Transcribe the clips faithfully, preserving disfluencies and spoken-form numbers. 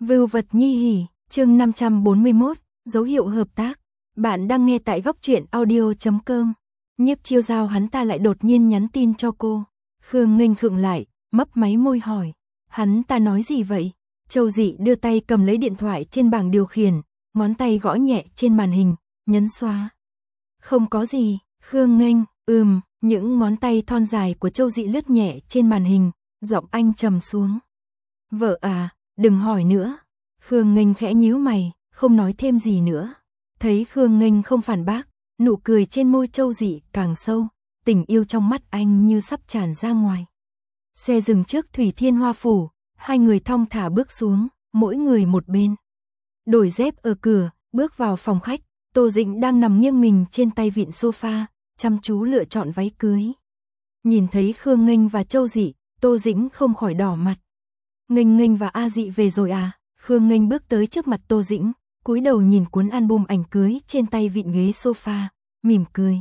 Vưu vật nhi hỉ, chương năm trăm bốn mươi mốt, dấu hiệu hợp tác. Bạn đang nghe tại góc truyện audio chấm com. Nhiếp Chiêu giao hắn ta lại đột nhiên nhắn tin cho cô. Khương Nghênh khựng lại, mấp máy môi hỏi. Hắn ta nói gì vậy? Châu Dị đưa tay cầm lấy điện thoại trên bảng điều khiển, ngón tay gõ nhẹ trên màn hình, nhấn xóa. Không có gì, Khương Nghênh, ừm, những ngón tay thon dài của Châu Dị lướt nhẹ trên màn hình, giọng anh trầm xuống. Vợ à, đừng hỏi nữa. Khương Nghênh khẽ nhíu mày, không nói thêm gì nữa. Thấy Khương Nghênh không phản bác, nụ cười trên môi Châu Dị càng sâu, tình yêu trong mắt anh như sắp tràn ra ngoài. Xe dừng trước Thủy Thiên Hoa Phủ, hai người thong thả bước xuống, mỗi người một bên. Đổi dép ở cửa, bước vào phòng khách, Tô Dĩnh đang nằm nghiêng mình trên tay vịn sofa, chăm chú lựa chọn váy cưới. Nhìn thấy Khương Nghênh và Châu Dị, Tô Dĩnh không khỏi đỏ mặt. Nghênh Nghênh và A Dị về rồi à? Khương Nghênh bước tới trước mặt Tô Dĩnh, cúi đầu nhìn cuốn album ảnh cưới trên tay vịn ghế sofa, mỉm cười.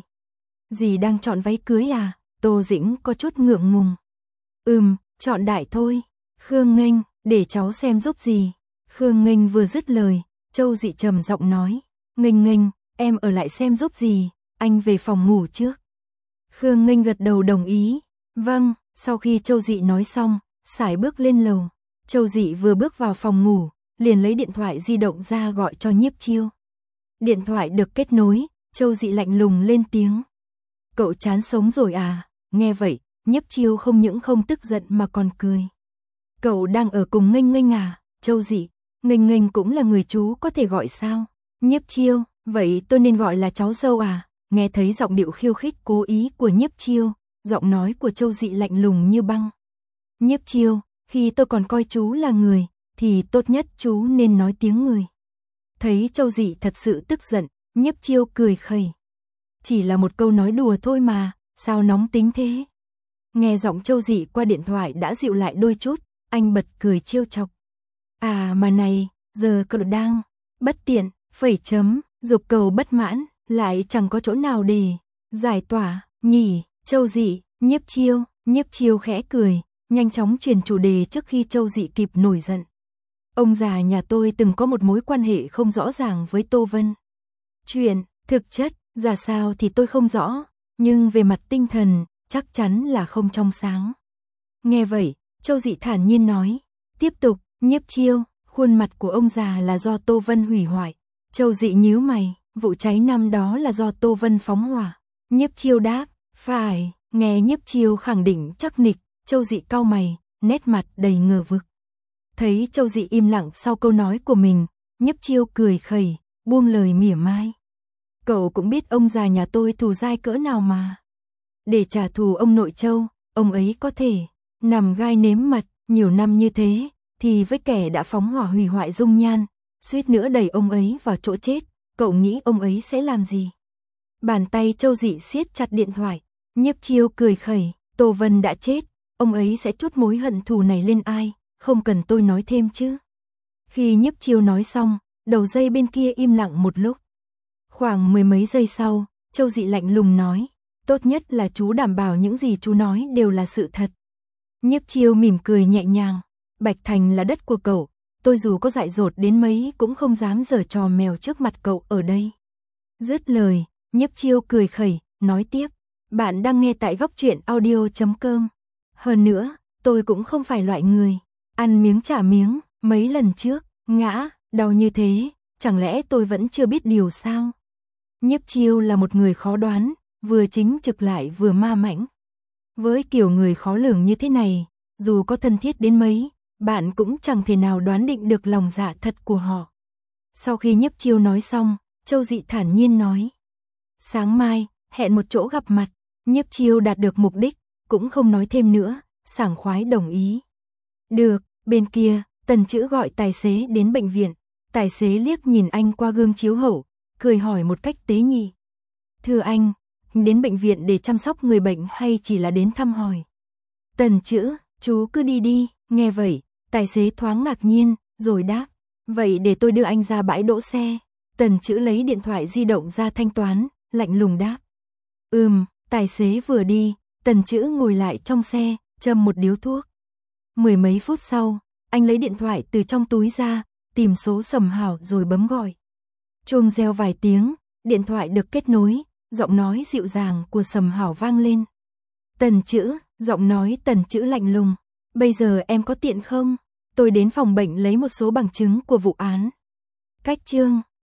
Dì đang chọn váy cưới à? Tô Dĩnh có chút ngượng ngùng. Ừm, chọn đại thôi. Khương Nghênh, để cháu xem giúp dì. Khương Nghênh vừa dứt lời, Châu Dị trầm giọng nói. Nghênh Nghênh, em ở lại xem giúp dì, anh về phòng ngủ trước. Khương Nghênh gật đầu đồng ý. Vâng, sau khi Châu Dị nói xong, sải bước lên lầu. Châu Dị vừa bước vào phòng ngủ, liền lấy điện thoại di động ra gọi cho Nhiếp Chiêu. Điện thoại được kết nối, Châu Dị lạnh lùng lên tiếng. Cậu chán sống rồi à? Nghe vậy, Nhiếp Chiêu không những không tức giận mà còn cười. Cậu đang ở cùng Nghênh Nghênh à? Châu Dị, Nghênh Nghênh cũng là người chú có thể gọi sao? Nhiếp Chiêu, vậy tôi nên gọi là cháu dâu à? Nghe thấy giọng điệu khiêu khích cố ý của Nhiếp Chiêu, giọng nói của Châu Dị lạnh lùng như băng. Nhiếp Chiêu, khi tôi còn coi chú là người, thì tốt nhất chú nên nói tiếng người. Thấy Châu Dị thật sự tức giận, Nhiếp Chiêu cười khẩy. Chỉ là một câu nói đùa thôi mà, sao nóng tính thế? Nghe giọng Châu Dị qua điện thoại đã dịu lại đôi chút, anh bật cười trêu chọc. À mà này, giờ cậu đang bất tiện, phẩy chấm, dục cầu bất mãn, lại chẳng có chỗ nào để giải tỏa, nhỉ? Châu Dị, Nhiếp Chiêu, Nhiếp Chiêu khẽ cười, nhanh chóng chuyển chủ đề trước khi Châu Dị kịp nổi giận. Ông già nhà tôi từng có một mối quan hệ không rõ ràng với Tô Vân. Chuyện, thực chất, ra sao thì tôi không rõ, nhưng về mặt tinh thần, chắc chắn là không trong sáng. Nghe vậy, Châu Dị thản nhiên nói. Tiếp tục, Nhiếp Chiêu, khuôn mặt của ông già là do Tô Vân hủy hoại. Châu Dị nhíu mày, vụ cháy năm đó là do Tô Vân phóng hỏa. Nhiếp Chiêu đáp, phải. Nghe Nhiếp Chiêu khẳng định chắc nịch, Châu Dị cau mày, nét mặt đầy ngờ vực. Thấy Châu Dị im lặng sau câu nói của mình, Nhiếp Chiêu cười khẩy, buông lời mỉa mai. Cậu cũng biết ông già nhà tôi thù dai cỡ nào mà. Để trả thù ông nội Châu, ông ấy có thể nằm gai nếm mật nhiều năm như thế, thì với kẻ đã phóng hỏa hủy hoại dung nhan, suýt nữa đẩy ông ấy vào chỗ chết, cậu nghĩ ông ấy sẽ làm gì? Bàn tay Châu Dị siết chặt điện thoại, Nhiếp Chiêu cười khẩy, Tô Vân đã chết, ông ấy sẽ trút mối hận thù này lên ai, không cần tôi nói thêm chứ. Khi Nhiếp Chiêu nói xong, đầu dây bên kia im lặng một lúc. Khoảng mười mấy giây sau, Châu Dị lạnh lùng nói, tốt nhất là chú đảm bảo những gì chú nói đều là sự thật. Nhiếp Chiêu mỉm cười nhẹ nhàng, Bạch Thành là đất của cậu, tôi dù có dại dột đến mấy cũng không dám giở trò mèo trước mặt cậu ở đây. Dứt lời, Nhiếp Chiêu cười khẩy, nói tiếp, bạn đang nghe tại góc truyện audio chấm com. Hơn nữa, tôi cũng không phải loại người ăn miếng trả miếng, mấy lần trước, ngã, đau như thế, chẳng lẽ tôi vẫn chưa biết điều sao? Nhiếp Chiêu là một người khó đoán, vừa chính trực lại vừa ma mãnh. Với kiểu người khó lường như thế này, dù có thân thiết đến mấy, bạn cũng chẳng thể nào đoán định được lòng dạ thật của họ. Sau khi Nhiếp Chiêu nói xong, Châu Dị thản nhiên nói. Sáng mai, hẹn một chỗ gặp mặt. Nhiếp Chiêu đạt được mục đích, cũng không nói thêm nữa, sảng khoái đồng ý. Được, bên kia, Tần Chữ gọi tài xế đến bệnh viện. Tài xế liếc nhìn anh qua gương chiếu hậu, cười hỏi một cách tế nhị. Thưa anh, đến bệnh viện để chăm sóc người bệnh hay chỉ là đến thăm hỏi? Tần Chữ, chú cứ đi đi. Nghe vậy, tài xế thoáng ngạc nhiên, rồi đáp. Vậy để tôi đưa anh ra bãi đỗ xe. Tần Chữ lấy điện thoại di động ra thanh toán, lạnh lùng đáp. Ừm, tài xế vừa đi, Tần Chữ ngồi lại trong xe, châm một điếu thuốc. Mười mấy phút sau, anh lấy điện thoại từ trong túi ra, tìm số Sầm Hảo rồi bấm gọi. Chuông reo vài tiếng, điện thoại được kết nối, giọng nói dịu dàng của Sầm Hảo vang lên. Tần Chữ, giọng nói Tần Chữ lạnh lùng. Bây giờ em có tiện không? Tôi đến phòng bệnh lấy một số bằng chứng của vụ án. Cách chương